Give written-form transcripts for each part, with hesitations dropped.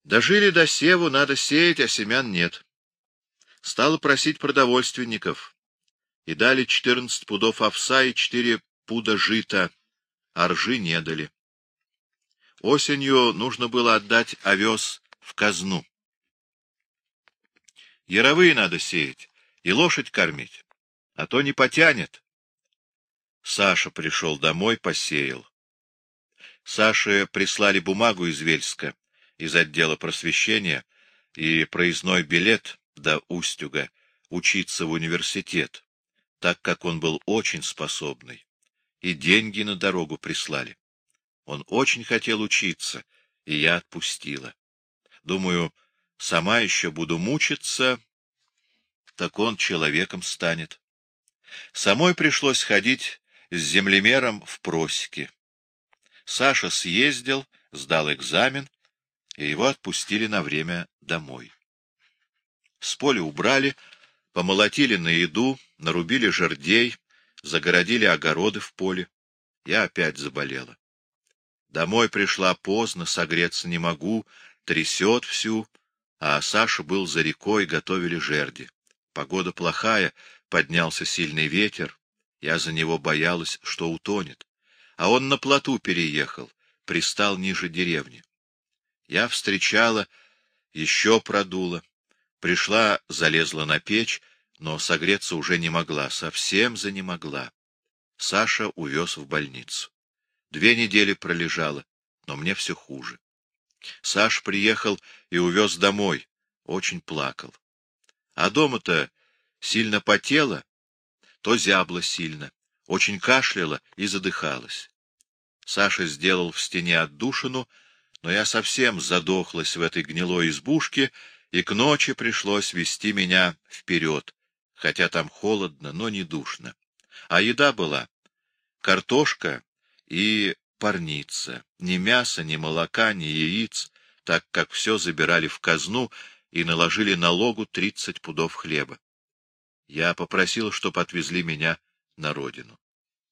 Дожили до севу, надо сеять, а семян нет. Стала просить продовольственников, и дали 14 пудов овса и 4 пуда жита, а ржи не дали. Осенью нужно было отдать овес в казну. Яровые надо сеять и лошадь кормить, а то не потянет. Саша пришел домой, посеял. Саше прислали бумагу из Вельска, из отдела просвещения, и проездной билет до Устюга учиться в университет, так как он был очень способный, и деньги на дорогу прислали. Он очень хотел учиться, и я отпустила. Думаю, сама еще буду мучиться, так он человеком станет. Самой пришлось ходить с землемером в просеки. Саша съездил, сдал экзамен, и его отпустили на время домой. С поля убрали, помолотили на еду, нарубили жердей, загородили огороды в поле. Я опять заболела. Домой пришла поздно, согреться не могу, трясет всю, а Саша был за рекой, готовили жерди. Погода плохая, поднялся сильный ветер, я за него боялась, что утонет. А он на плоту переехал, пристал ниже деревни. Я встречала, еще продула. Пришла, залезла на печь, но согреться уже не могла, совсем занемогла. Саша увез в больницу. 2 недели пролежала, но мне все хуже. Саш приехал и увез домой, очень плакал. А дома-то сильно потела, то зябла сильно, очень кашляла и задыхалась. Саша сделал в стене отдушину, но я совсем задохлась в этой гнилой избушке, и к ночи пришлось везти меня вперед, хотя там холодно, но не душно. А еда была картошка и парница, ни мяса, ни молока, ни яиц, так как все забирали в казну и наложили налогу 30 пудов хлеба. Я попросил, чтоб отвезли меня на родину.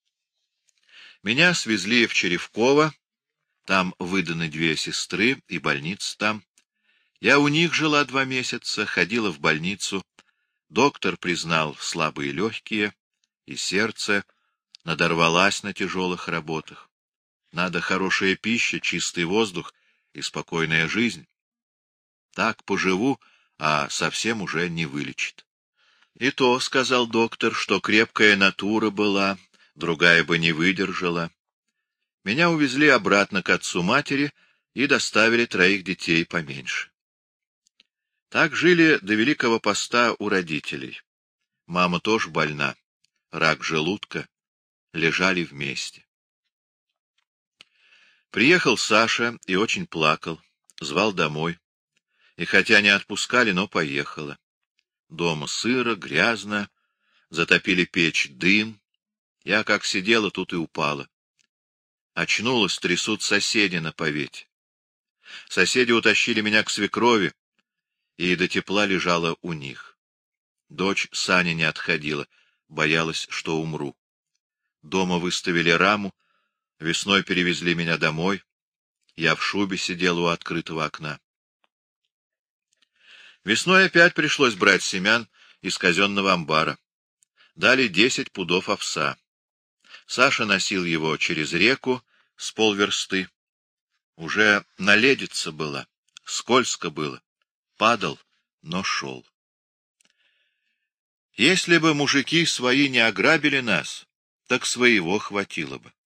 Меня свезли в Черевково, там выданы 2 сестры и больница там. Я у них жила 2 месяца, ходила в больницу. Доктор признал слабые легкие, и сердце, надорвалась на тяжелых работах. Надо хорошая пища, чистый воздух и спокойная жизнь. Так поживу, а совсем уже не вылечит. И то, — сказал доктор, — что крепкая натура была, другая бы не выдержала. Меня увезли обратно к отцу-матери и доставили 3 детей поменьше. Так жили до Великого поста у родителей. Мама тоже больна, рак желудка, лежали вместе. Приехал Саша и очень плакал, звал домой. И хотя не отпускали, но поехала. Дома сыро, грязно, затопили печь, дым. Я как сидела, тут и упала. Очнулась, трясут соседи на повете. Соседи утащили меня к свекрови, и до тепла лежала у них. Дочь Саня не отходила, боялась, что умру. Дома выставили раму, весной перевезли меня домой. Я в шубе сидел у открытого окна. Весной опять пришлось брать семян из казенного амбара. Дали 10 пудов овса. Саша носил его через реку с полверсты. Уже наледица была, скользко было. Падал, но шел. Если бы мужики свои не ограбили нас, так своего хватило бы.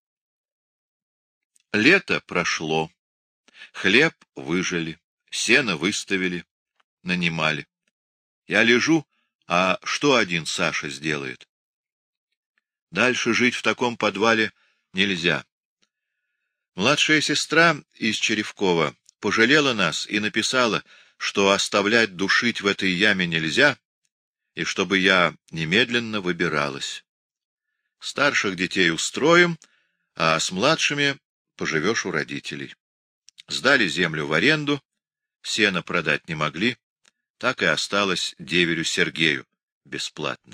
Лето прошло, хлеб выжали, сено выставили, нанимали. Я лежу, а что один Саша сделает? Дальше жить в таком подвале нельзя. Младшая сестра из Черевкова пожалела нас и написала, что оставлять душить в этой яме нельзя, и чтобы я немедленно выбиралась. Старших детей устроим, а с младшими поживешь у родителей. Сдали землю в аренду, сено продать не могли, так и осталось деверю Сергею бесплатно.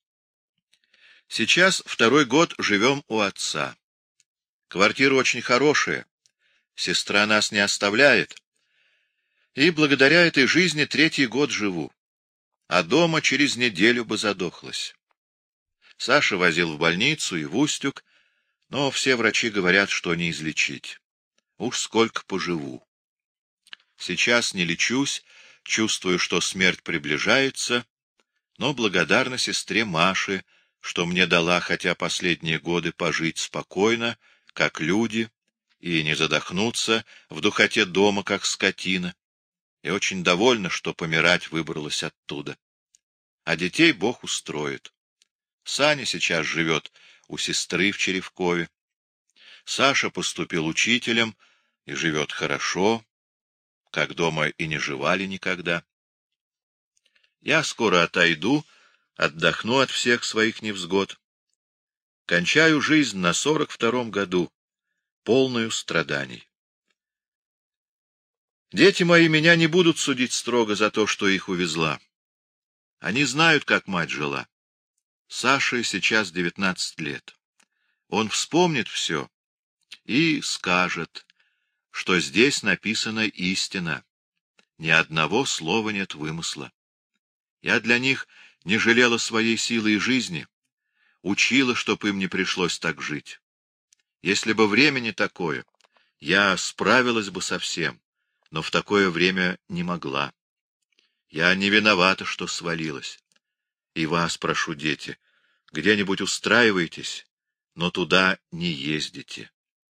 Сейчас 2-й год живем у отца. Квартира очень хорошая, сестра нас не оставляет. И благодаря этой жизни 3-й год живу, а дома через неделю бы задохлась. Саша возил в больницу и в Устюг, но все врачи говорят, что не излечить. Уж сколько поживу. Сейчас не лечусь, чувствую, что смерть приближается, но благодарна сестре Маше, что мне дала хотя последние годы пожить спокойно, как люди, и не задохнуться в духоте дома, как скотина. И очень довольна, что помирать выбралась оттуда. А детей Бог устроит. Саня сейчас живет у сестры в Черевкове. Саша поступил учителем и живет хорошо, как дома и не живали никогда. Я скоро отойду, отдохну от всех своих невзгод. Кончаю жизнь на 42-м году, полную страданий. Дети мои меня не будут судить строго за то, что их увезла. Они знают, как мать жила. Саше сейчас 19 лет. Он вспомнит все и скажет, что здесь написана истина. Ни одного слова нет вымысла. Я для них не жалела своей силы и жизни, учила, чтоб им не пришлось так жить. Если бы время не такое, я справилась бы со всем, но в такое время не могла. Я не виновата, что свалилась. И вас прошу, дети, где-нибудь устраивайтесь, но туда не ездите.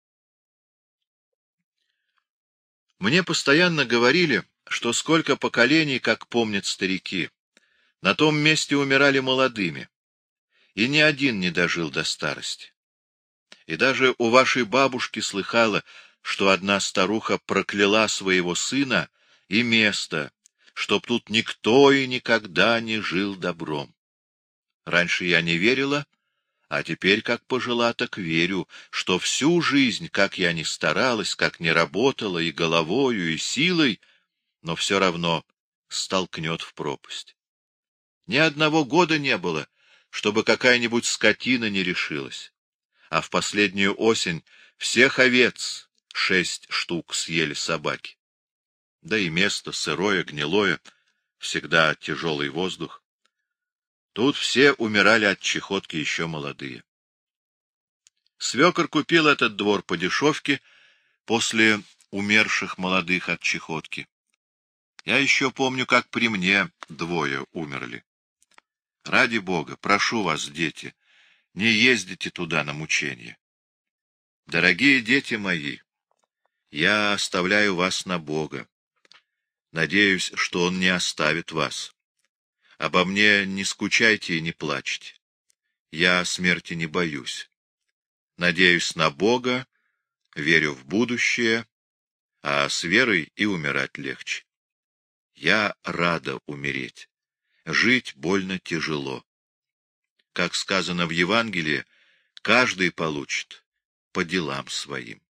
Мне постоянно говорили, что сколько поколений, как помнят старики, на том месте умирали молодыми, и ни один не дожил до старости. И даже у вашей бабушки слыхала, что одна старуха прокляла своего сына и место, чтоб тут никто и никогда не жил добром. Раньше я не верила, а теперь, как пожила, так верю, что всю жизнь, как я ни старалась, как ни работала и головою, и силой, но все равно столкнет в пропасть. Ни одного года не было, чтобы какая-нибудь скотина не решилась. А в последнюю осень всех овец 6 штук съели собаки. Да и место сырое, гнилое, всегда тяжелый воздух. Тут все умирали от чахотки еще молодые. Свекор купил этот двор по дешевке после умерших молодых от чахотки. Я еще помню, как при мне 2 умерли. Ради Бога, прошу вас, дети, не ездите туда на мучения. Дорогие дети мои, я оставляю вас на Бога. Надеюсь, что Он не оставит вас. Обо мне не скучайте и не плачьте. Я смерти не боюсь. Надеюсь на Бога, верю в будущее, а с верой и умирать легче. Я рада умереть. Жить больно тяжело. Как сказано в Евангелии, каждый получит по делам своим.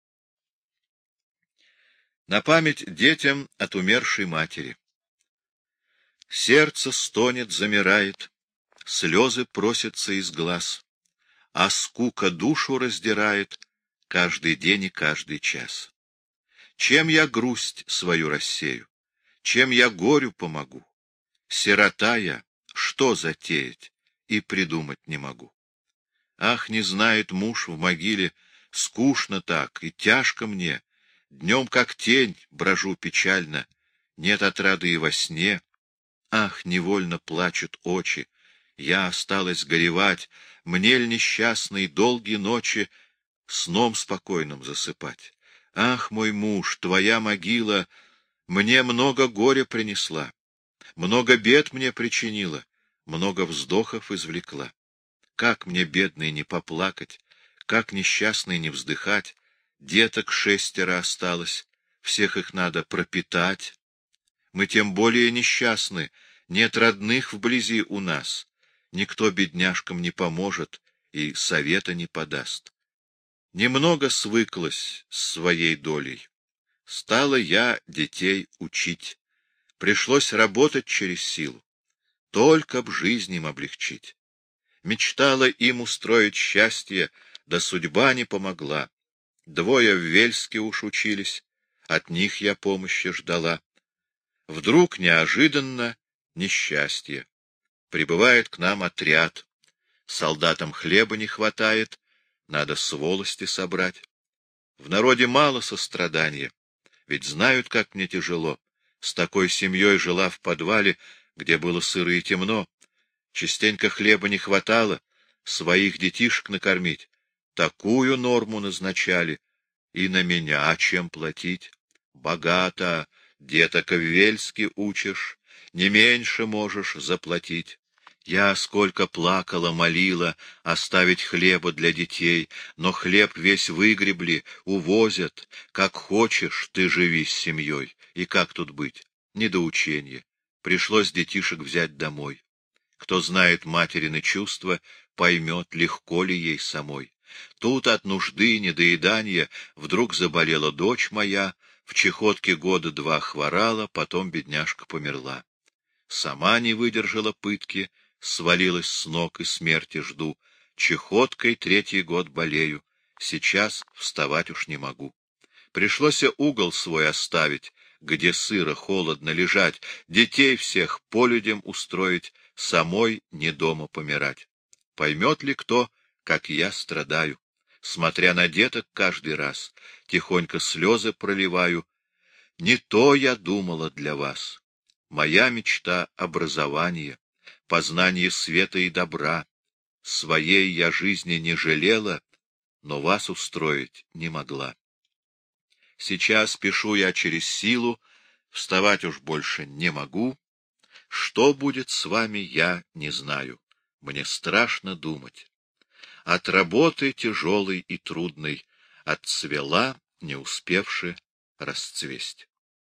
На память детям от умершей матери. Сердце стонет, замирает, слезы просятся из глаз, а скука душу раздирает каждый день и каждый час. Чем я грусть свою рассею, чем я горю помогу? Сирота я, что затеять, и придумать не могу. Ах, не знает муж в могиле, скучно так и тяжко мне, днем как тень брожу печально, нет отрады и во сне. Ах, невольно плачут очи, я осталась горевать, мне ль несчастной долгие ночи сном спокойным засыпать. Ах, мой муж, твоя могила мне много горя принесла, много бед мне причинила, много вздохов извлекла. Как мне, бедной, не поплакать, как несчастной не вздыхать? Деток 6 осталось, всех их надо пропитать. Мы тем более несчастны, нет родных вблизи у нас. Никто бедняжкам не поможет и совета не подаст. Немного свыклась с своей долей. Стала я детей учить. Пришлось работать через силу. Только б жизнь им облегчить. Мечтала им устроить счастье, да судьба не помогла. 2 в Вельске уж учились, от них я помощи ждала. Вдруг неожиданно несчастье. Прибывает к нам отряд. Солдатам хлеба не хватает, надо с волости собрать. В народе мало сострадания, ведь знают, как мне тяжело. С такой семьей жила в подвале, где было сыро и темно. Частенько хлеба не хватало, своих детишек накормить. Такую норму назначали. И на меня чем платить? Богато, деток в Вельске учишь, не меньше можешь заплатить. Я сколько плакала, молила оставить хлеба для детей, но хлеб весь выгребли, увозят. Как хочешь, ты живи с семьей. И как тут быть? Недоученье. Пришлось детишек взять домой. Кто знает материны чувства, поймет, легко ли ей самой. Тут от нужды, недоедания вдруг заболела дочь моя, в чехотке года 2 хворала, потом бедняжка померла. Сама не выдержала пытки, свалилась с ног и смерти жду. Чехоткой 3-й год болею, сейчас вставать уж не могу. Пришлось угол свой оставить, где сыро, холодно лежать, детей всех полюдям устроить, самой не дома помирать. Поймет ли кто, как я страдаю? Смотря на деток каждый раз, тихонько слезы проливаю. Не то я думала для вас. Моя мечта — образование, познание света и добра. Своей я жизни не жалела, но вас устроить не могла. Сейчас пишу я через силу, вставать уж больше не могу. Что будет с вами, я не знаю. Мне страшно думать. От работы тяжелой и трудной отцвела, не успевши расцвесть.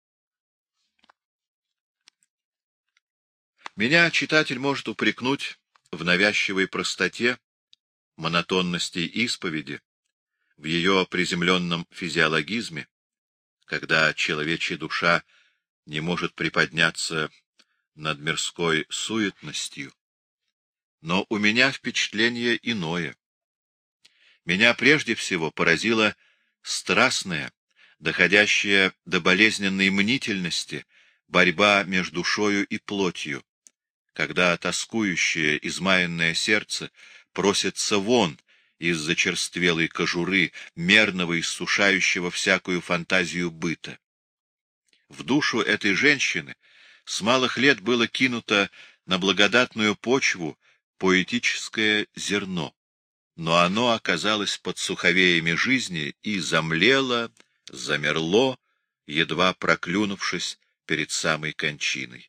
Меня читатель может упрекнуть в навязчивой простоте, монотонности исповеди, в ее приземленном физиологизме, когда человечья душа не может приподняться над мирской суетностью. Но у меня впечатление иное. Меня прежде всего поразила страстная, доходящая до болезненной мнительности, борьба между душою и плотью, когда тоскующее, измаянное сердце просится вон из зачерствелой кожуры, мерного иссушающего всякую фантазию быта. В душу этой женщины с малых лет было кинуто на благодатную почву поэтическое зерно, но оно оказалось под суховеями жизни и замлело, замерло, едва проклюнувшись перед самой кончиной.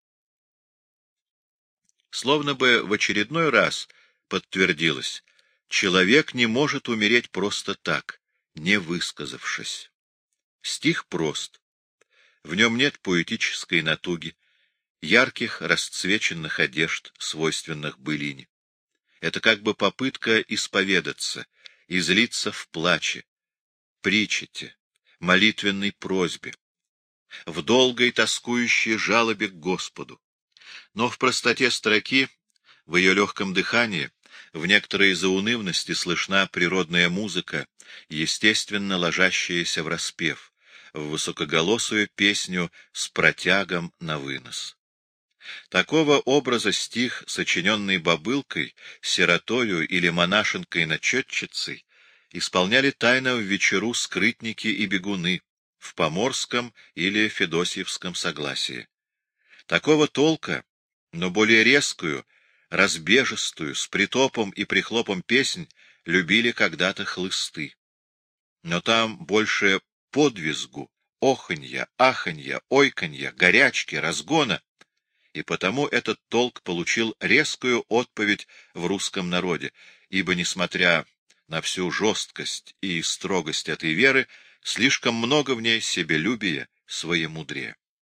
Словно бы в очередной раз подтвердилось, человек не может умереть просто так, не высказавшись. Стих прост. В нем нет поэтической натуги, ярких расцвеченных одежд, свойственных былине. Это как бы попытка исповедаться, излиться в плаче, причете, молитвенной просьбе, в долгой тоскующей жалобе к Господу. Но в простоте строки, в ее легком дыхании, в некоторой заунывности слышна природная музыка, естественно ложащаяся в распев, в высокоголосую песню с протягом на вынос. Такого образа стих, сочиненный бабылкой, сиротою или монашенкой-начетчицей, исполняли тайно в вечеру скрытники и бегуны, в поморском или федосьевском согласии. Такого толка, но более резкую, разбежистую, с притопом и прихлопом песнь любили когда-то хлысты. Но там больше подвизгу, оханья, аханья, ойканья, горячки, разгона, и потому этот толк получил резкую отповедь в русском народе, ибо, несмотря на всю жесткость и строгость этой веры, слишком много в ней себелюбия, своемудрия.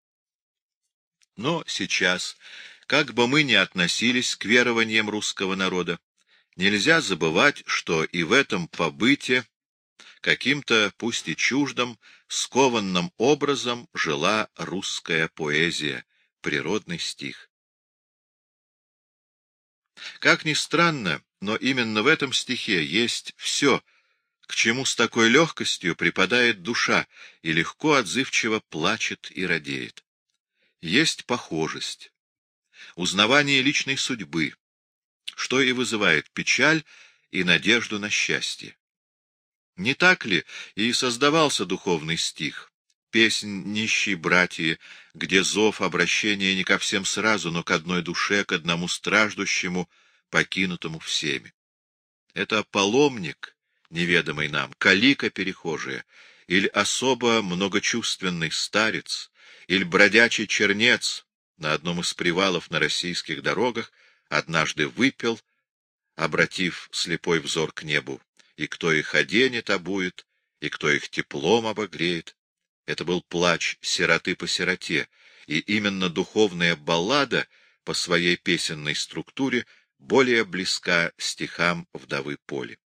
Но сейчас, как бы мы ни относились к верованиям русского народа, нельзя забывать, что и в этом побыте, каким-то, пусть и чуждым, скованным образом жила русская поэзия, природный стих. Как ни странно, но именно в этом стихе есть все, к чему с такой легкостью припадает душа и легко отзывчиво плачет и радеет. есть похожесть, узнавание личной судьбы, что и вызывает печаль и надежду на счастье. Не так ли и создавался духовный стих, песнь нищей братьи, где зов обращения не ко всем сразу, но к одной душе, к одному страждущему, покинутому всеми? Это паломник, неведомый нам, калика перехожая, или особо многочувственный старец, или бродячий чернец на одном из привалов на российских дорогах однажды выпил, обратив слепой взор к небу, и кто их оденет, обует, и кто их теплом обогреет. Это был плач сироты по сироте, и именно духовная баллада по своей песенной структуре более близка стихам вдовы Поли.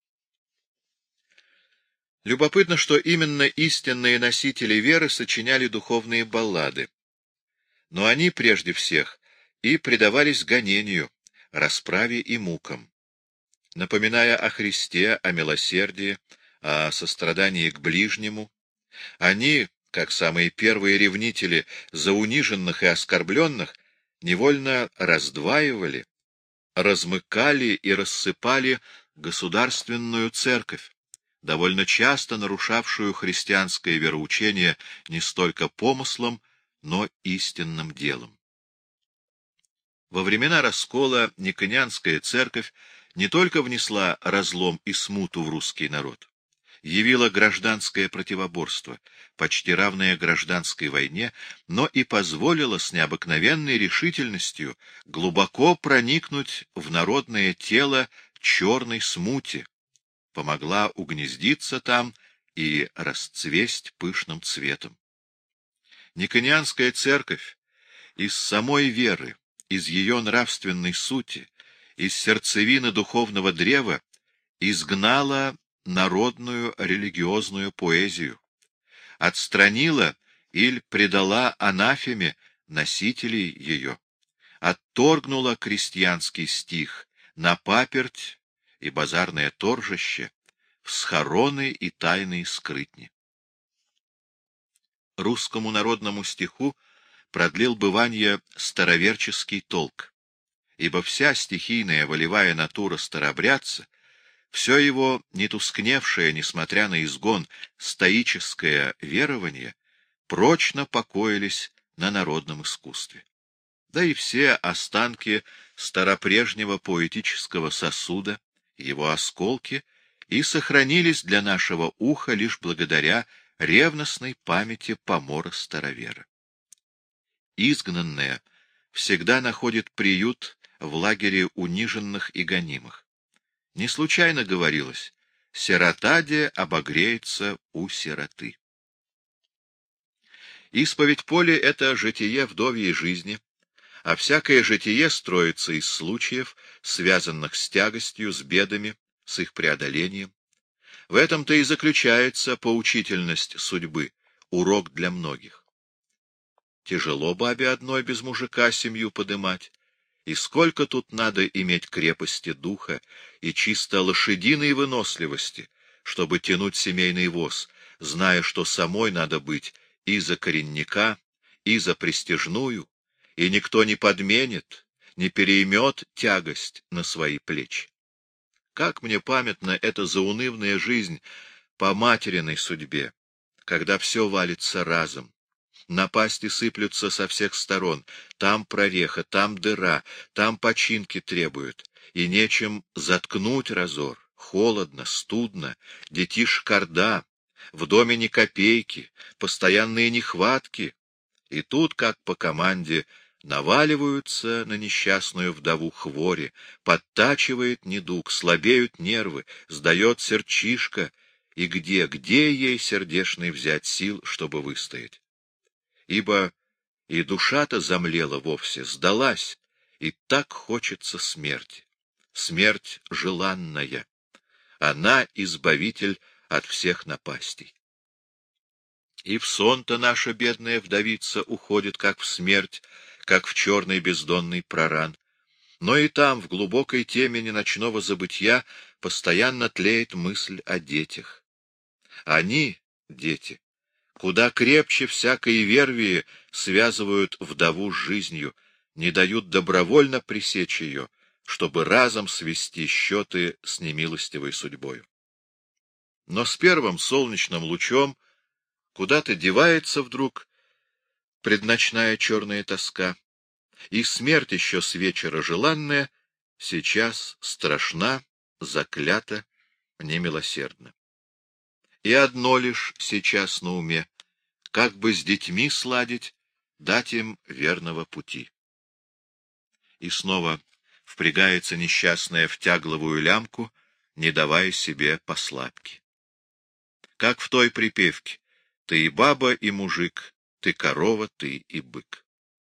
Любопытно, что именно истинные носители веры сочиняли духовные баллады, но они прежде всех и предавались гонению, расправе и мукам. Напоминая о Христе, о милосердии, о сострадании к ближнему, они, как самые первые ревнители за униженных и оскорбленных, невольно раздваивали, размыкали и рассыпали государственную церковь, довольно часто нарушавшую христианское вероучение не столько помыслом, но истинным делом. Во времена раскола Никонианская церковь не только внесла разлом и смуту в русский народ, явила гражданское противоборство, почти равное гражданской войне, но и позволила с необыкновенной решительностью глубоко проникнуть в народное тело черной смуте, помогла угнездиться там и расцвесть пышным цветом. Никонианская церковь из самой веры, из ее нравственной сути, из сердцевины духовного древа изгнала народную религиозную поэзию, отстранила или предала анафеме носителей ее, отторгнула крестьянский стих на паперть и базарное торжище, в схороны и тайные скрытни. Русскому народному стиху продлил быванье староверческий толк, ибо вся стихийная волевая натура старобрядца, все его нетускневшее, несмотря на изгон, стоическое верование, прочно покоились на народном искусстве. Да и все останки старопрежнего поэтического сосуда, его осколки, и сохранились для нашего уха лишь благодаря ревностной памяти помора-старовера. Изгнанное всегда находит приют в лагере униженных и гонимых. Не случайно говорилось: «Сирота-де обогреется у сироты». Исповедь Поли — это житие вдовьей жизни, а всякое житие строится из случаев, связанных с тягостью, с бедами, с их преодолением. В этом-то и заключается поучительность судьбы, урок для многих. Тяжело бабе одной без мужика семью подымать, и сколько тут надо иметь крепости духа и чисто лошадиной выносливости, чтобы тянуть семейный воз, зная, что самой надо быть и за коренника, и за престижную, и никто не подменит, не переймет тягость на свои плечи. Как мне памятна эта заунывная жизнь по материной судьбе, когда все валится разом. Напасти сыплются со всех сторон, там прореха, там дыра, там починки требуют, и нечем заткнуть разор, холодно, студно, детишек орда, в доме ни копейки, постоянные нехватки, и тут, как по команде, наваливаются на несчастную вдову хвори, подтачивает недуг, слабеют нервы, сдает сердчишко, и где ей сердечной взять сил, чтобы выстоять? Ибо и душа-то замлела вовсе, сдалась, и так хочется смерти. Смерть желанная. Она избавитель от всех напастей. И в сон-то наша бедная вдовица уходит, как в смерть, как в черный бездонный проран. Но и там, в глубокой темени ночного забытья, постоянно тлеет мысль о детях. Они, дети, куда крепче всякой вервии связывают вдову с жизнью, не дают добровольно пресечь ее, чтобы разом свести счеты с немилостивой судьбою. Но с первым солнечным лучом куда-то девается вдруг предночная черная тоска, и смерть еще с вечера желанная сейчас страшна, заклята, немилосердна. И одно лишь сейчас на уме — как бы с детьми сладить, дать им верного пути. И снова впрягается несчастная в тягловую лямку, не давая себе послабки. Как в той припевке: «Ты и баба, и мужик, ты корова, ты и бык».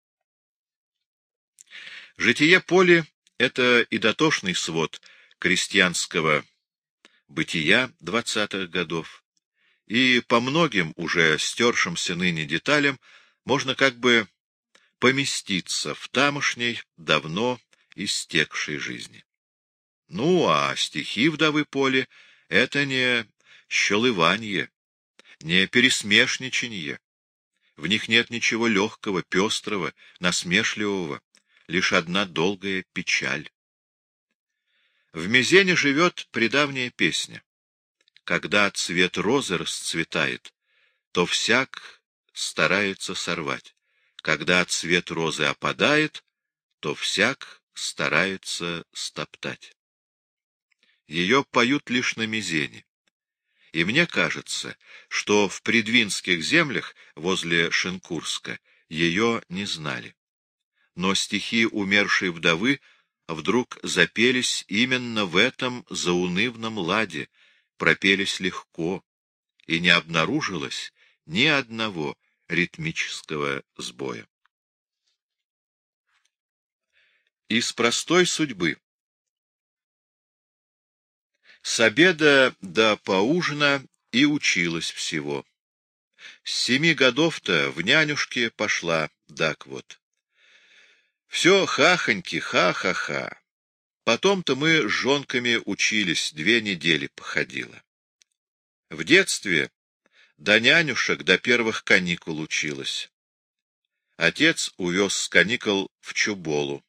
Житие Поли — это и дотошный свод крестьянского бытия 20-х годов, и по многим уже стершимся ныне деталям можно как бы поместиться в тамошней, давно истекшей жизни. Ну, а стихи вдовы Поли — это не щелыванье, не пересмешничанье. В них нет ничего легкого, пестрого, насмешливого, лишь одна долгая печаль. В Мезене живет предавняя песня: когда цвет розы расцветает, то всяк старается сорвать. Когда цвет розы опадает, то всяк старается стоптать. Ее поют лишь на Мезене. И мне кажется, что в предвинских землях возле Шенкурска ее не знали. Но стихи умершей вдовы вдруг запелись именно в этом заунывном ладе, пропелись легко, и не обнаружилось ни одного ритмического сбоя. Из простой судьбы. С обеда до поужина и училась всего. С 7 годов-то в нянюшке пошла, так вот. Все хахоньки, ха-ха-ха. Потом-то мы с жонками учились, 2 недели походила. В детстве до нянюшек, до первых каникул училась. Отец увез с каникул в Чуболу.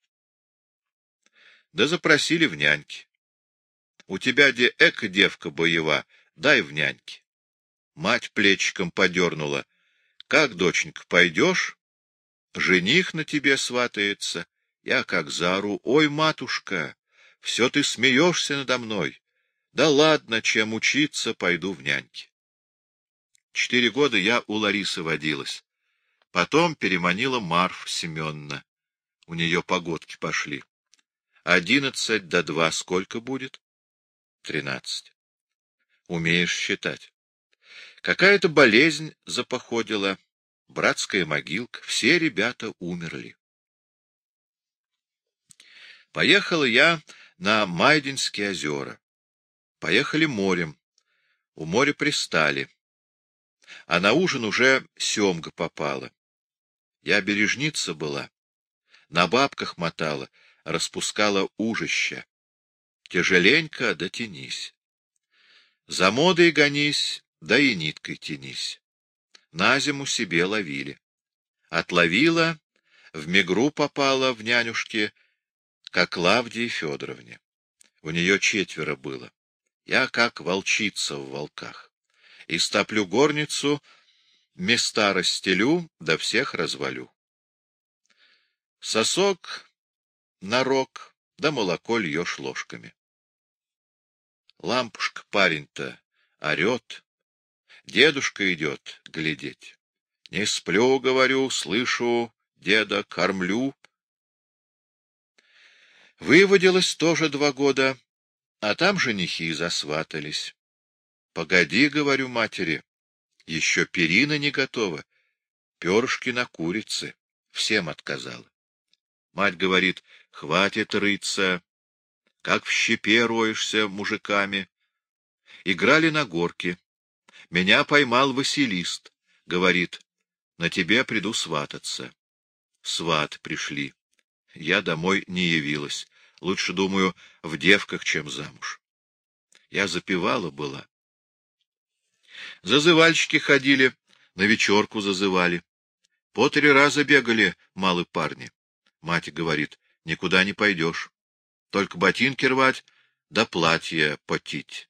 Да запросили в няньки. У тебя де эка девка боева, дай в няньки. Мать плечиком подернула. Как, доченька, пойдешь? Жених на тебе сватается. Я как заору: ой, матушка, все ты смеешься надо мной. Да ладно, чем учиться, пойду в няньки. 4 года я у Ларисы водилась. Потом переманила Марфа Семеновна. У нее погодки пошли. 11 до 2 сколько будет? 13. Умеешь считать. Какая-то болезнь запоходила, братская могилка, все ребята умерли. Поехал я на Майдинские озера. Поехали морем. У моря пристали. А на ужин уже семга попала. Я бережница была. На бабках мотала, распускала ужища. Тяжеленько, да тянись. За модой гонись, да и ниткой тянись. На зиму себе ловили. Отловила, в мигру попала в нянюшки к Клавдии Федоровне. У нее 4 было. Я как волчица в волках. Истоплю горницу, места расстелю, да всех развалю. Сосок на рог, да молоко льешь ложками. Лампушка парень-то орет. Дедушка идет глядеть. Не сплю, говорю, слышу, деда кормлю. Выводилась тоже 2 года, а там женихи засватались. Погоди, говорю матери, еще перина не готова, перышки на курице, всем отказала. Мать говорит: хватит рыться, как в щепе роешься мужиками. Играли на горке. Меня поймал Василист, говорит: на тебе приду свататься. Сваты пришли. Я домой не явилась. Лучше, думаю, в девках, чем замуж. Я запевала была. Зазывальщики ходили, На вечерку зазывали. По 3 раза бегали малы парни. Мать говорит: никуда не пойдешь. Только ботинки рвать, да платье потить.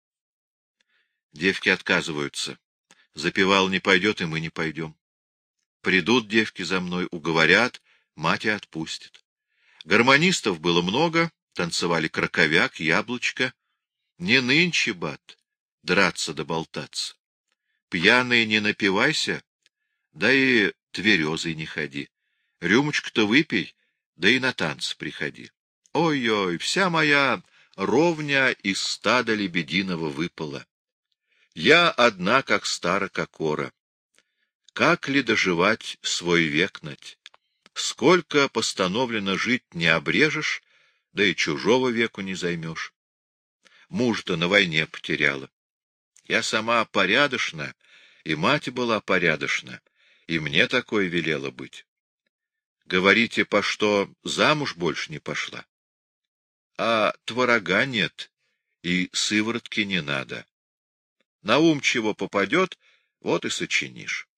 Девки отказываются. Запевал не пойдет, и мы не пойдем. Придут девки за мной, уговорят, мать и отпустит. Гармонистов было много, танцевали краковяк, яблочко. Не нынче, бат, драться да болтаться. Пьяный не напивайся, да и тверезый не ходи. Рюмочку-то выпей, да и на танцы приходи. Ой-ой, вся моя ровня из стада лебединого выпала. Я одна, как стара кокора. Как ли доживать свой век нать? Сколько постановлено жить не обрежешь, да и чужого веку не займешь. Муж-то на войне потеряла. Я сама порядочна, и мать была порядочна, и мне такое велела быть. Говорите, по что замуж больше не пошла? А творога нет, и сыворотки не надо. На ум чего попадет, вот и сочинишь.